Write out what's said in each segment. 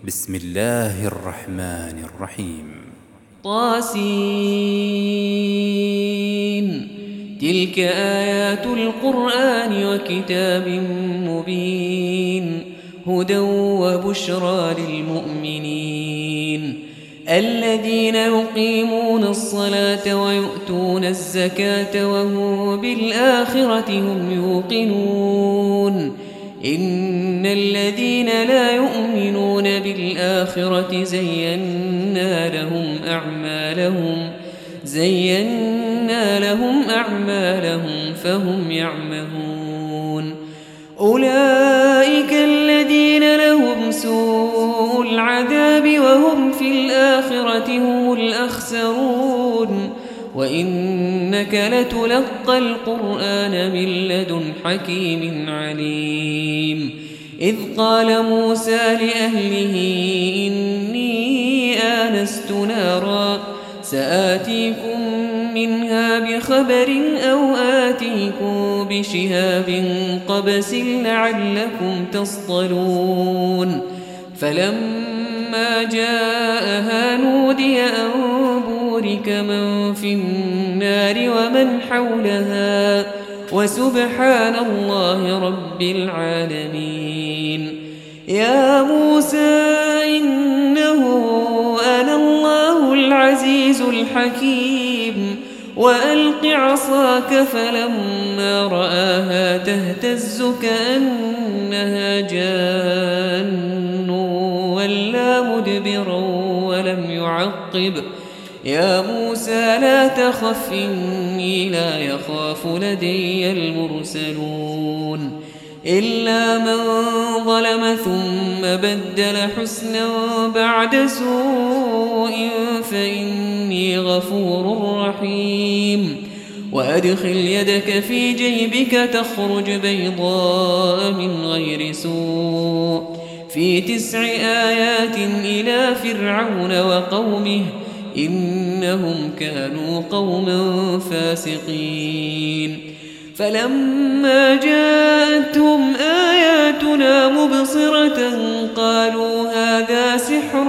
بسم الله الرحمن الرحيم. طاسين. تلك آيات القرآن وكتاب مبين، هدى وبشرى للمؤمنين الذين يقيمون الصلاة ويؤتون الزكاة وهم بالآخرة هم يوقنون. إن الذين لا يؤمنون بالآخرة زينا لهم أعمالهم فهم يعمهون. أولئك الذين لهم سوء العذاب وهم في الآخرة هم الأخسرون. وإنك لتلقى القرآن من لدن حكيم عليم. إذ قال موسى لأهله إني آنست نارا سآتيكم منها بخبر أو آتيكم بشهاب قبس لعلكم تصطلون. فلما جاءها نودي أن بورك من في النار ومن حولها وسبحان الله رب العالمين. يا موسى إنه أنا الله العزيز الحكيم. وألق عصاك فلما رآها تهتز كأنها جان ولا مدبرا ولم يعقب. يا موسى لا تخف إني لا يخاف لدي المرسلون. إلا من ظلم ثم بدل حسنا بعد سوء فإني غفور رحيم. وأدخل يدك في جيبك تخرج بيضاء من غير سوء في 9 آيات إلى فرعون وقومه إنهم كانوا قوما فاسقين. فلما جاءتهم آياتنا مبصرة قالوا هذا سحر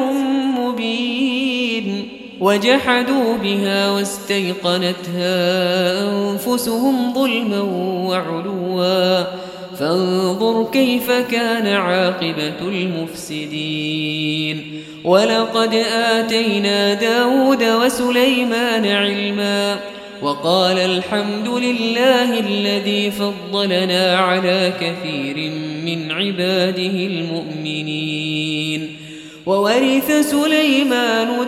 مبين. وجحدوا بها واستيقنتها أنفسهم ظلما وعلوا فانظر كيف كان عاقبة المفسدين. ولقد آتينا داود وسليمان علما وقال الحمد لله الذي فضلنا على كثير من عباده المؤمنين. وورث سليمان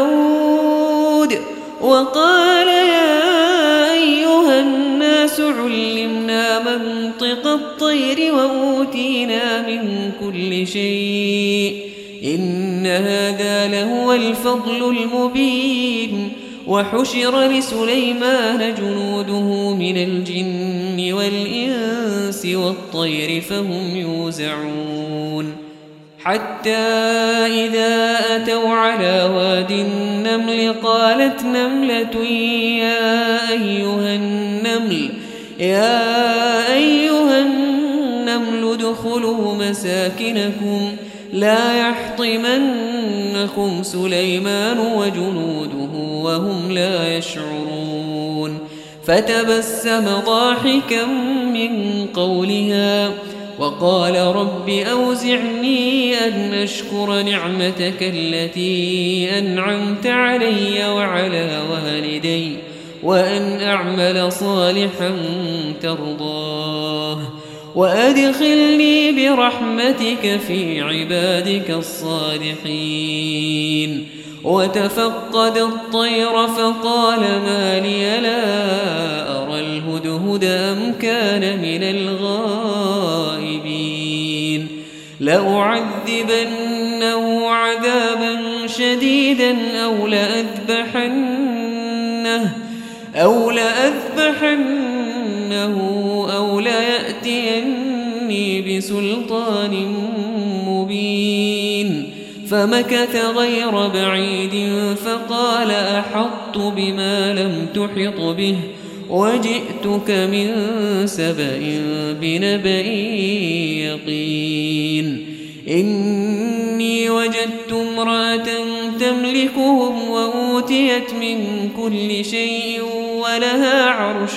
داود وقال يا أيها الناس علمنا منطق الطير وأوتينا من كل شيء إن هذا لهو الفضل المبين. وحشر لسليمان جنوده من الجن والإنس والطير فهم يوزعون. حتى إذا أتوا على واد النمل قالت نملة يا أيها النمل ادخلوا مساكنكم لا يحطمنكم سليمان وجنوده وهم لا يشعرون. فتبسم ضاحكا من قولها وقال رب أوزعني أن أشكر نعمتك التي أنعمت علي وعلى والدي وأن أعمل صالحا ترضاه وأدخلني برحمتك في عبادك الصالحين. وتفقد الطير فقال ما لي لا أرى الهدهد أم كان من الغائبين. لأعذبنه عذابا شديدا أو لأذبحنه أو ليأتيني بسلطان مبين. فمكث غير بعيد فقال أحطت بما لم تحط به وجئتك من سبأ بنبأ يقين. إني إني وجدت امرأة تملكهم وأوتيت من كل شيء ولها عرش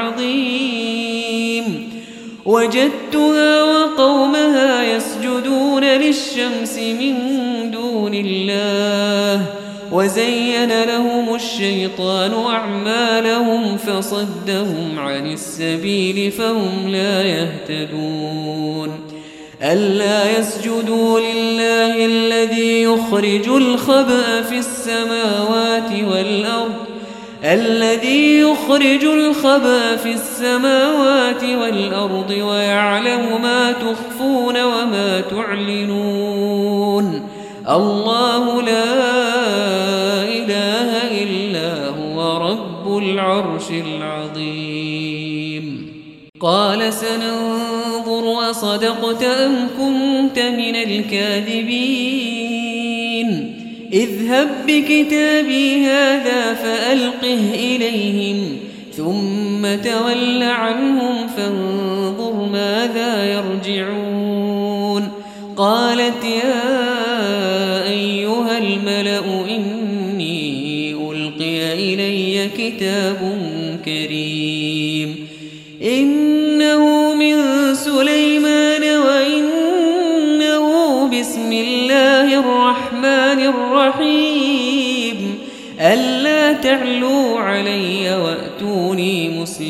عظيم وجدتها وقومها يسجدون للشمس من دون الله وزين لهم الشيطان أعمالهم فصدهم عن السبيل فهم لا يهتدون ألا يسجدوا لله الذي يخرج الخبأ في السماوات والأرض ويعلم ما تخفون وما تعلنون الله لا إله إلا هو رب العرش العظيم قال سننظر أصدقت أم كنت من الكاذبين اذهب بكتابي هذا فألقه إليهم ثم تول عنهم فانظر ماذا يرجعون قالت يا أيها الملأ إني ألقي إلي كتاب كريم إنه من سليمان وإنه بسم الله الرحمن الرحيم ألا تعلوا علي وأتوني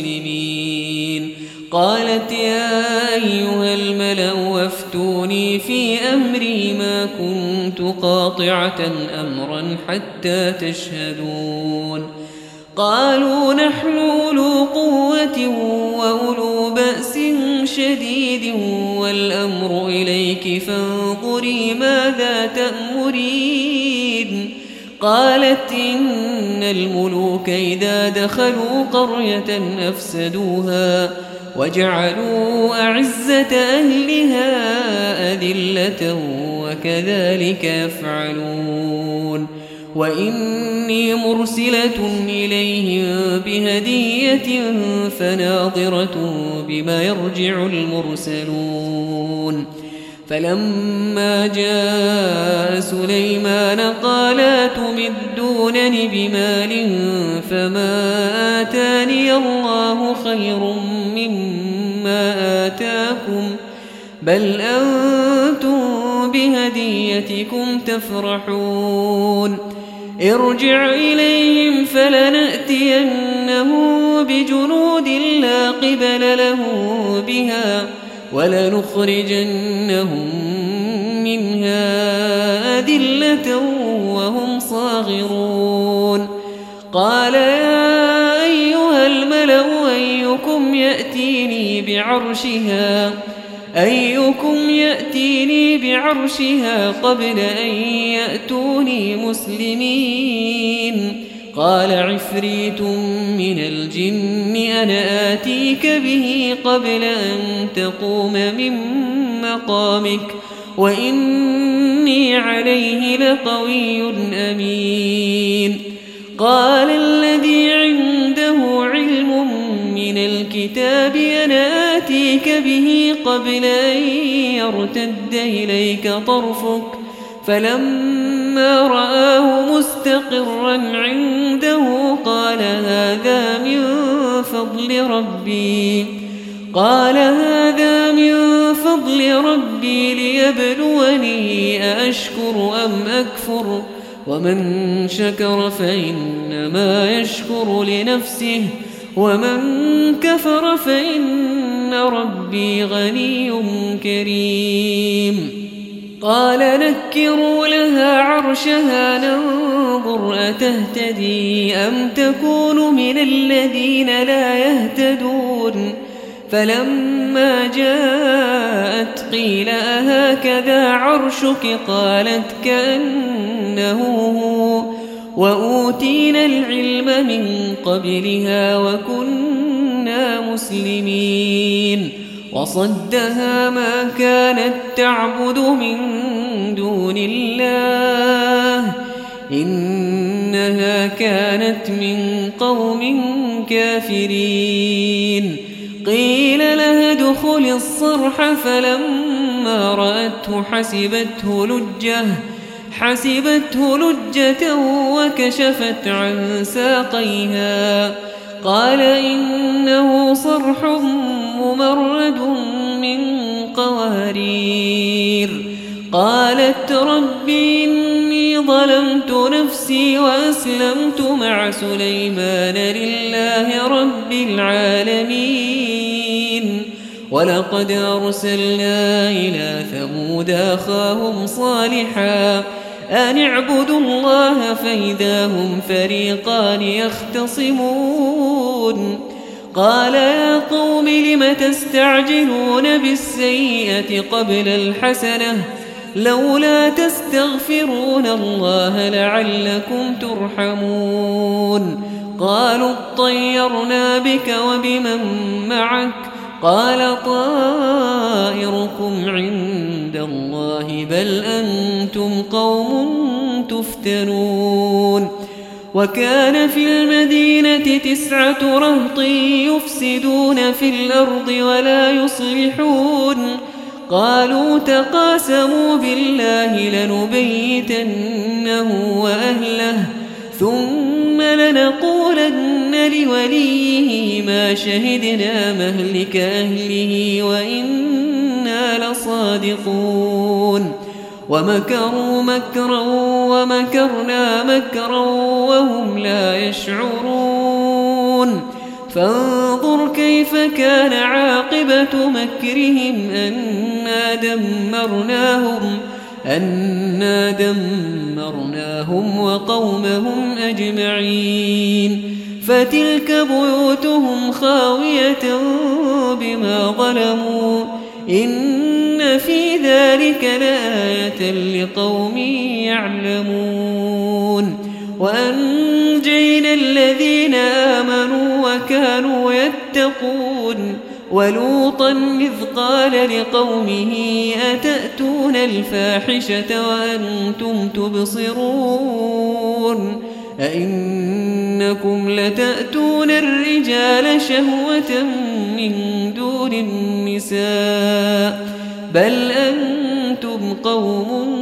مسلمين قالت يا أيها الملأ وافتوني في أمري ما كنت قاطعة أمرا حتى تشهدون قالوا نحن أولو قوة وأولو بأس شديد والأمر إليك فانظري ماذا تأمرين قالت إن الملوك إذا دخلوا قرية أفسدوها وجعلوا أعزة أهلها أذلة وكذلك يفعلون وإني مرسلة إليهم بهدية فناظرة بما يرجع المرسلون فلما جاء سليمان قال تمدونني بمال فما آتاني الله خير مما آتاكم بل أنتم بهديتكم تفرحون ارجع إليهم فلنأتينهم بجنود لا قبل له بها ولنخرجنهم منها أذلة وهم صاغرون قال يا أيها الملأ أيكم يأتيني بعرشها قبل أن يأتوني مسلمين قال عفريت من الجن أنا آتيك به قبل أن تقوم من مقامك وإني عليه لقوي أمين قال الذي عنده علم من الكتاب أنا آتيك به قبل أن يرتد إليك طرفك فلما رآه مستقرا عنده قال هذا من فضل ربي ليبلوني أأشكر أم أكفر ومن شكر فإنما يشكر لنفسه ومن كفر فإن ربي غني كريم قال نكروا لها عرشها ننظر أتهتدي أم تكون من الذين لا يهتدون فلما جاءت قيل أهكذا عرشك قالت كأنه هو وأوتينا العلم من قبلها وكنا مسلمين وصدها ما كانت تعبد من دون الله إنها كانت من قوم كافرين قيل لها ادخل الصرح فلما فلما رأته حسبته لجة وكشفت عن ساقيها. قال إنه صرح ممرد من قوارير. قالت رب إني ظلمت نفسي وأسلمت مع سليمان لله رب العالمين. ولقد أرسلنا إلى ثمود أخاهم صالحا أن اعبدوا الله فإذا هم فريقان يختصمون. قال يا قوم لم تستعجلون بالسيئة قبل الحسنة لولا تستغفرون الله لعلكم ترحمون. قالوا اطيرنا بك وبمن معك قال طائركم عند الله بل أنتم قوم تفتنون. وكان في المدينة 9 رهط يفسدون في الأرض ولا يصلحون. قالوا تقاسموا بالله لنبيتنه وأهله ثم لنقولن لوليه ما شهدنا مهلك أهله وإنا لصادقون. ومكروا مكرا ومكرنا مكرا وهم لا يشعرون. فانظر كيف كان عاقبة مكرهم أنا دمرناهم وقومهم أجمعين. فتلك بيوتهم خاوية بما ظلموا إن في ذلك لآية لقوم يعلمون. وأنجينا الذين آمنوا وكانوا يتقون. ولوطا إذ قال لقومه أتأتون الفاحشة وأنتم تبصرون أئنكم لتأتون الرجال شهوة من دون النساء بل أنتم قوم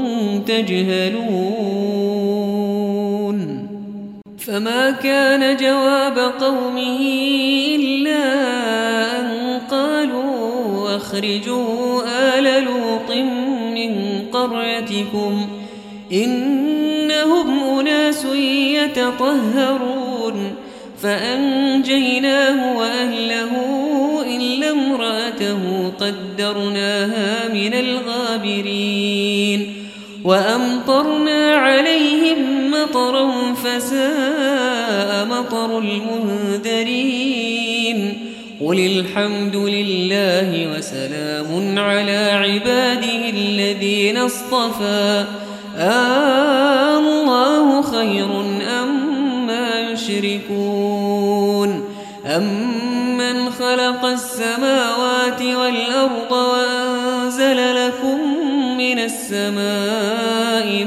تجهلون. فما كان جواب قومه إلا أن قالوا أخرجوا آل لوط من قريتكم إنهم أناس يتطهرون. فأنجيناه وأهله إلا امرأته قدرناها من الغابرين. وأمطرنا عليهم مطرا فساء مطر المنذرين. قل الحمد لله وسلام على عباده الذين اصطفى الله خير أما يشركون. أمن خلق السماوات والأرض وأنزل لكم من السماء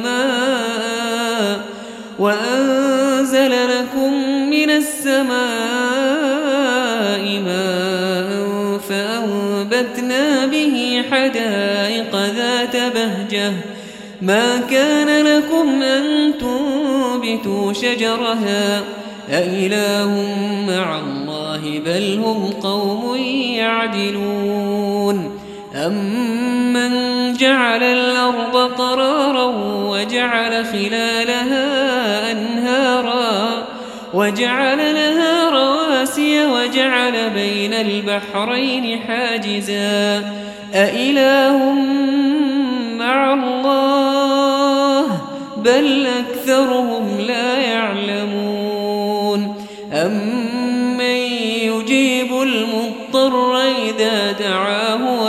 ماء فأنبتنا به حدائق ذات بهجة ما كان لكم أن تنبتوا شجرها أإله مع الله بل هم قوم يعدلون. أمن جعل الأرض قرارا وجعل خلالها أنهارا وجعل لها رواسي وجعل بين البحرين حاجزا أإله مع الله بل أكثرهم لا يعلمون. أمن يجيب المضطر إذا دعاه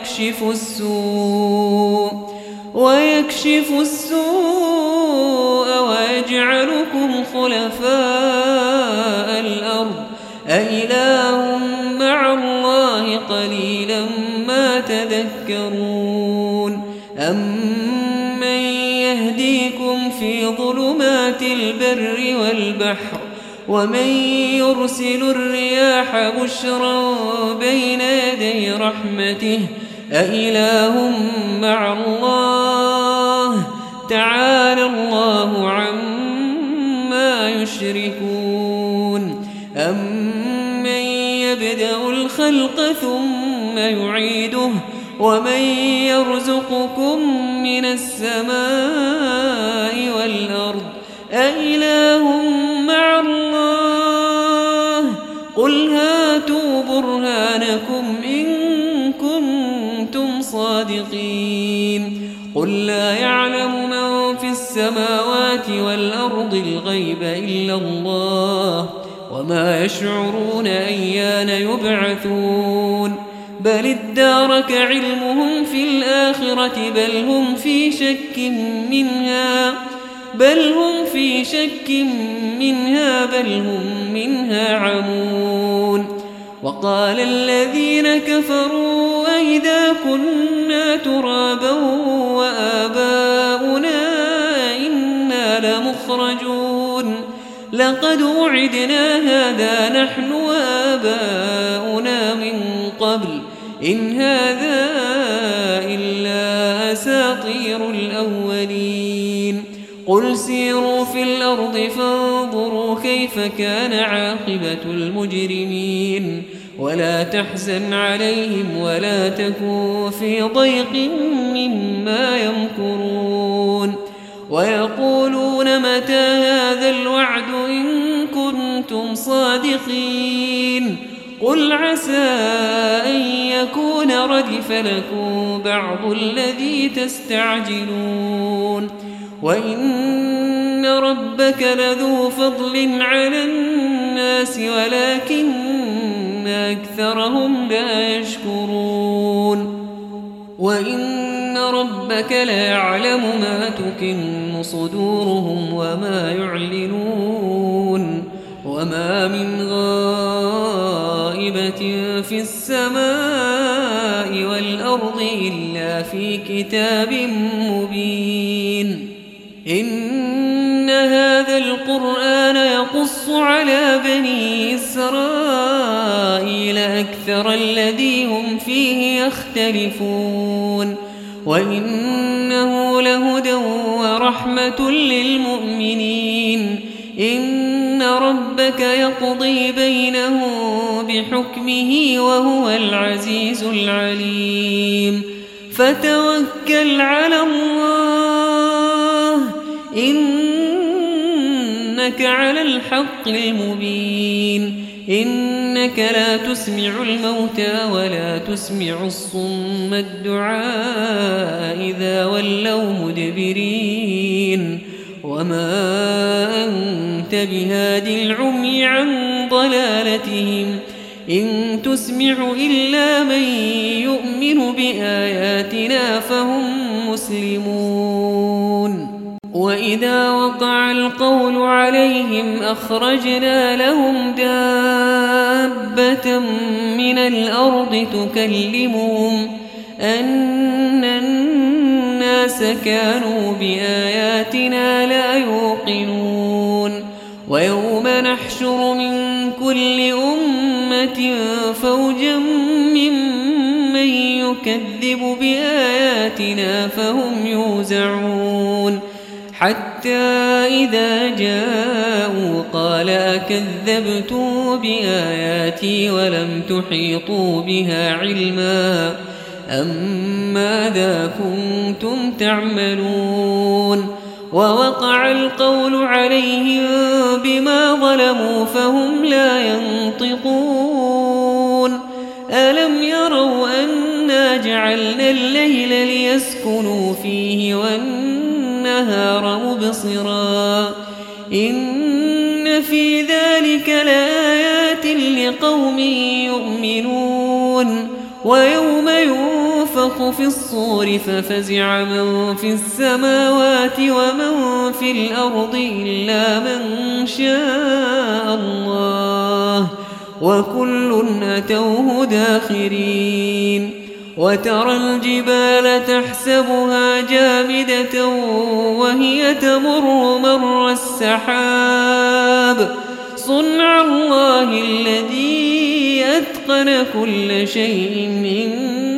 ويكشف السوء ويجعلكم خلفاء الأرض أإله مع الله قليلا ما تذكرون. أمن يهديكم في ظلمات البر والبحر ومن يرسل الرياح بشرا بين يدي رحمته أإله مع الله تعالى الله عما يشركون أمن يبدأ الخلق ثم يعيده ومن يرزقكم من السماء والأرض أإله مع الله قل هاتوا برهانكم إن كنتم صادقين قل لا يعلم من في السماوات والأرض الغيب إلا الله وما يشعرون أيان يبعثون بل ادارك علمهم في الآخرة بل هم في شك منها بل هم منها عمون وقال الذين كفروا أئذا كنا ترابا وآباؤنا إنا لمخرجون لقد وعدنا هذا نحن وآباؤنا من قبل إن هذا إلا أساطير الأولين قل سيروا في الأرض فانظروا كيف كان عاقبة المجرمين ولا تحزن عليهم ولا تكن في ضيق مما يمكرون ويقولون متى هذا الوعد إن كنتم صادقين قل عسى أن يكون ردف لكم بعض الذي تستعجلون وإن ربك لذو فضل على الناس ولكن أكثرهم لا يشكرون وإن ربك ليعلم ما تكن صدورهم وما يعلنون وما من غائبة في السماء والأرض إلا في كتاب مبين إن هذا القرآن يقص على بني إسرائيل أكثر الذي هم فيه يختلفون وإنه لهدى ورحمة للمؤمنين إن ربك يقضي بينهم بحكمه وهو العزيز العليم فتوكل على الله إنك على الحق المبين إنك لا تسمع الموتى ولا تسمع الصم الدعاء إذا ولوا مدبرين وما أنت بهادي العمي عن ضلالتهم إن تسمع إلا من يؤمن بآياتنا فهم مسلمون وإذا وقع القول عليهم أخرجنا لهم دابة من الأرض تكلمهم أن الناس كانوا بآياتنا لا يوقنون ويوم نحشر من كل أمة فوجا ممن يكذب بآياتنا فهم يوزعون حتى إذا جاءوا قال أكذبتم بآياتي ولم تحيطوا بها علما أم ماذا كنتم تعملون ووقع القول عليهم بما ظلموا فهم لا ينطقون ألم يروا أنا جعلنا الليل ليسكنوا فيه والنهار مبصرا إن في ذلك لآيات لقوم يؤمنون ويوم ينفخ في الصور ففزع من في السماوات ومن في الأرض إلا من شاء الله وكل أتوه داخرين وترى الجبال تحسبها جامدة وهي تمر مر السحاب صنع الله الذي أتقن كل شيء إنه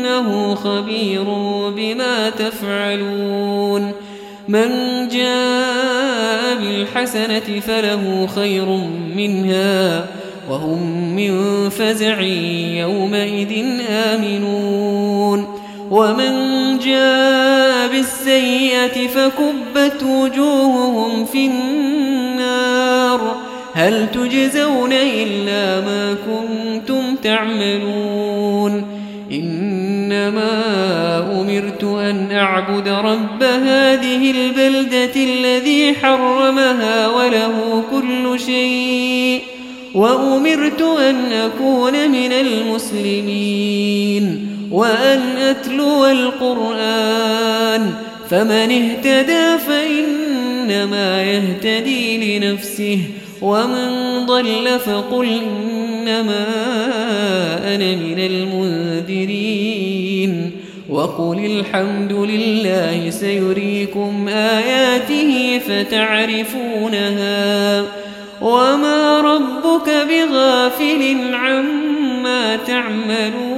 إنه خبير بما تفعلون من جاء بالحسنة فله خير منها وهم من فزع يومئذ آمنون ومن جاء بالسيئة فكبت وجوههم في النار هل تجزون إلا ما كنتم تعملون إنما أمرت أن أعبد رب هذه البلدة الذي حرمها وله كل شيء وأمرت أن أكون من المسلمين وأن أتلو القرآن فمن اهتدى فإنما يهتدي لنفسه ومن ضل فقل إنما أنا من المنذرين وقل الحمد لله سيريكم آياته فتعرفونها وما ربك بغافل عما تعملون